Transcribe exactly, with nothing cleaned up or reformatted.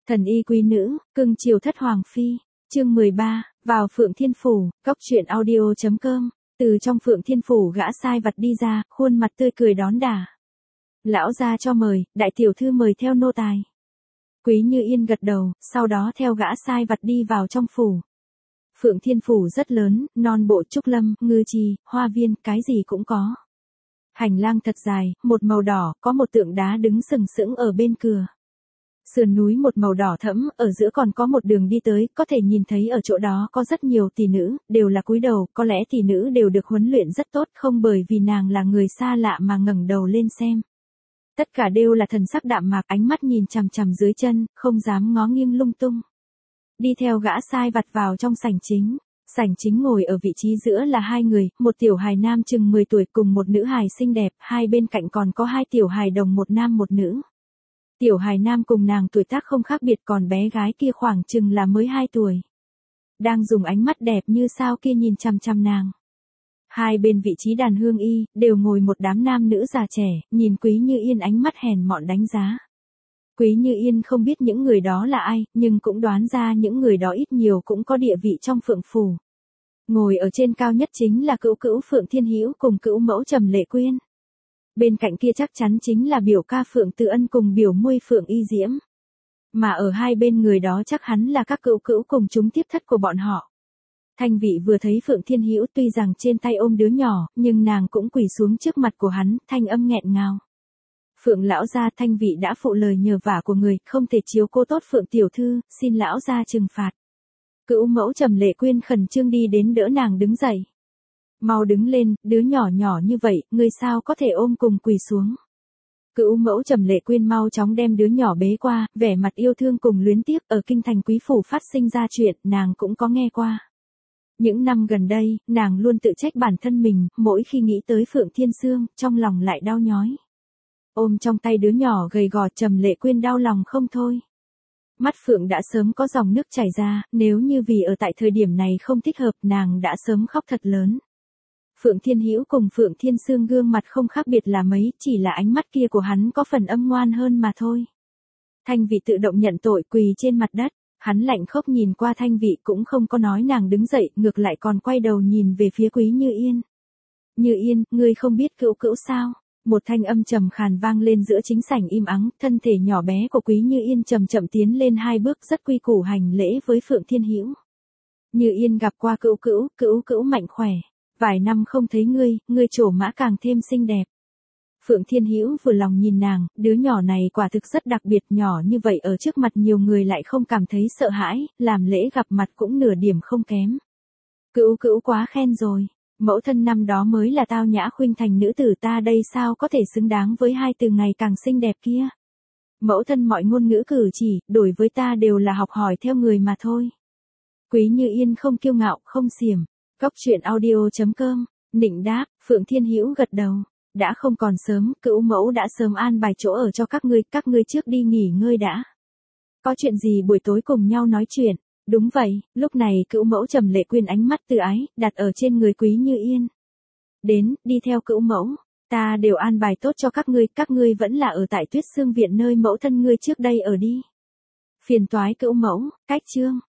Thần y quý nữ, cưng chiều thất hoàng phi. Chương mười ba, vào Phượng Thiên Phủ, cốc truyện audio chấm com. Từ trong Phượng Thiên Phủ gã sai vặt đi ra, khuôn mặt tươi cười đón đả. Lão gia cho mời, đại tiểu thư mời theo nô tài. Quý Như Yên gật đầu, sau đó theo gã sai vặt đi vào trong phủ. Phượng Thiên Phủ rất lớn, non bộ trúc lâm, ngư trì, hoa viên, cái gì cũng có. Hành lang thật dài, một màu đỏ, có một tượng đá đứng sừng sững ở bên cửa. Sườn núi một màu đỏ thẫm, ở giữa còn có một đường đi tới, có thể nhìn thấy ở chỗ đó có rất nhiều tỷ nữ, đều là cúi đầu, có lẽ tỷ nữ đều được huấn luyện rất tốt, không bởi vì nàng là người xa lạ mà ngẩng đầu lên xem. Tất cả đều là thần sắc đạm mạc, ánh mắt nhìn chằm chằm dưới chân, không dám ngó nghiêng lung tung. Đi theo gã sai vặt vào trong sảnh chính. Sảnh chính ngồi ở vị trí giữa là hai người, một tiểu hài nam chừng mười tuổi cùng một nữ hài xinh đẹp, hai bên cạnh còn có hai tiểu hài đồng một nam một nữ. Tiểu hài nam cùng nàng tuổi tác không khác biệt, còn bé gái kia khoảng chừng là mới hai tuổi. Đang dùng ánh mắt đẹp như sao kia nhìn chằm chằm nàng. Hai bên vị trí đàn hương y, đều ngồi một đám nam nữ già trẻ, nhìn Quý Như Yên ánh mắt hèn mọn đánh giá. Quý Như Yên không biết những người đó là ai, nhưng cũng đoán ra những người đó ít nhiều cũng có địa vị trong Phượng Phủ. Ngồi ở trên cao nhất chính là cữu cữu Phượng Thiên Hữu cùng cữu mẫu Trầm Lệ Quyên. Bên cạnh kia chắc chắn chính là biểu ca Phượng Tự Ân cùng biểu muội Phượng Y Diễm. Mà ở hai bên người đó chắc hắn là các cữu cữu cùng chúng tiếp thất của bọn họ. Thanh Vị vừa thấy Phượng Thiên Hữu tuy rằng trên tay ôm đứa nhỏ, nhưng nàng cũng quỳ xuống trước mặt của hắn, thanh âm nghẹn ngào. Phượng lão gia, Thanh Vị đã phụ lời nhờ vả của người, không thể chiếu cố tốt Phượng tiểu thư, xin lão gia trừng phạt. Cữu mẫu Trầm Lệ Quyên khẩn trương đi đến đỡ nàng đứng dậy. Mau đứng lên, đứa nhỏ nhỏ như vậy, ngươi sao có thể ôm cùng quỳ xuống. Cữu mẫu Trầm Lệ Quyên mau chóng đem đứa nhỏ bế qua, vẻ mặt yêu thương cùng luyến tiếc, ở kinh thành quý phủ phát sinh ra chuyện, nàng cũng có nghe qua. Những năm gần đây, nàng luôn tự trách bản thân mình, mỗi khi nghĩ tới Phượng Thiên Sương, trong lòng lại đau nhói. Ôm trong tay đứa nhỏ gầy gò, Trầm Lệ Quyên đau lòng không thôi. Mắt Phượng đã sớm có dòng nước chảy ra, nếu như vì ở tại thời điểm này không thích hợp, nàng đã sớm khóc thật lớn. Phượng Thiên Hữu cùng Phượng Thiên Sương gương mặt không khác biệt là mấy, chỉ là ánh mắt kia của hắn có phần âm ngoan hơn mà thôi. Thanh Vị tự động nhận tội, quỳ trên mặt đất, hắn lạnh khốc nhìn qua Thanh Vị cũng không có nói nàng đứng dậy, ngược lại còn quay đầu nhìn về phía Quý Như Yên. Như Yên, ngươi không biết cữu cữu sao? Một thanh âm trầm khàn vang lên giữa chính sảnh im ắng, thân thể nhỏ bé của Quý Như Yên chậm chậm tiến lên hai bước rất quy củ hành lễ với Phượng Thiên Hữu. Như Yên gặp qua cữu cữu, cữu cữu mạnh khỏe. Vài năm không thấy ngươi, ngươi trổ mã càng thêm xinh đẹp. Phượng Thiên Hữu vừa lòng nhìn nàng, đứa nhỏ này quả thực rất đặc biệt, nhỏ như vậy ở trước mặt nhiều người lại không cảm thấy sợ hãi, làm lễ gặp mặt cũng nửa điểm không kém. Cữu cữu quá khen rồi, mẫu thân năm đó mới là tao nhã khuynh thành nữ tử, ta đây sao có thể xứng đáng với hai từ ngày càng xinh đẹp kia. Mẫu thân mọi ngôn ngữ cử chỉ, đối với ta đều là học hỏi theo người mà thôi. Quý Như Yên không kiêu ngạo, không xiểm. Cốc truyện audio chấm com, nịnh đáp, Phượng Thiên Hữu gật đầu, đã không còn sớm, cữu mẫu đã sớm an bài chỗ ở cho các ngươi, các ngươi trước đi nghỉ ngơi đã. Có chuyện gì buổi tối cùng nhau nói chuyện, đúng vậy, lúc này cữu mẫu Trầm Lệ Quyên ánh mắt từ ái, đặt ở trên người Quý Như Yên. Đến, đi theo cữu mẫu, ta đều an bài tốt cho các ngươi, các ngươi vẫn là ở tại Tuyết Sương Viện nơi mẫu thân ngươi trước đây ở đi. Phiền toái cữu mẫu, cách chương.